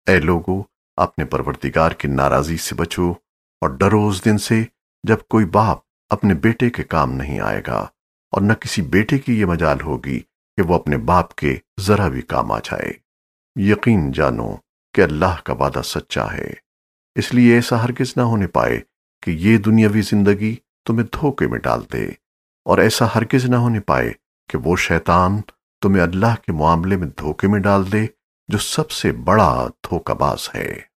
ए लोगो, अपने परवरदिगार की नाराजगी से बचो और डरो उस दिन से जब कोई बाप अपने बेटे के काम नहीं आएगा और न किसी बेटे की ये मजाल होगी कि वो अपने बाप के जरा भी काम आ जाए। यकीन जानो कि अल्लाह का वादा सच्चा है, इसलिए ऐसा हरगिज ना होने पाए कि ये दुनियावी जिंदगी तुम्हें धोखे में डाल दे, और ऐसा हरगिज ना होने पाए कि वो शैतान तुम्हें अल्लाह के मामले में धोखे में डाल दे, जो सबसे बड़ा धोखाबाज है।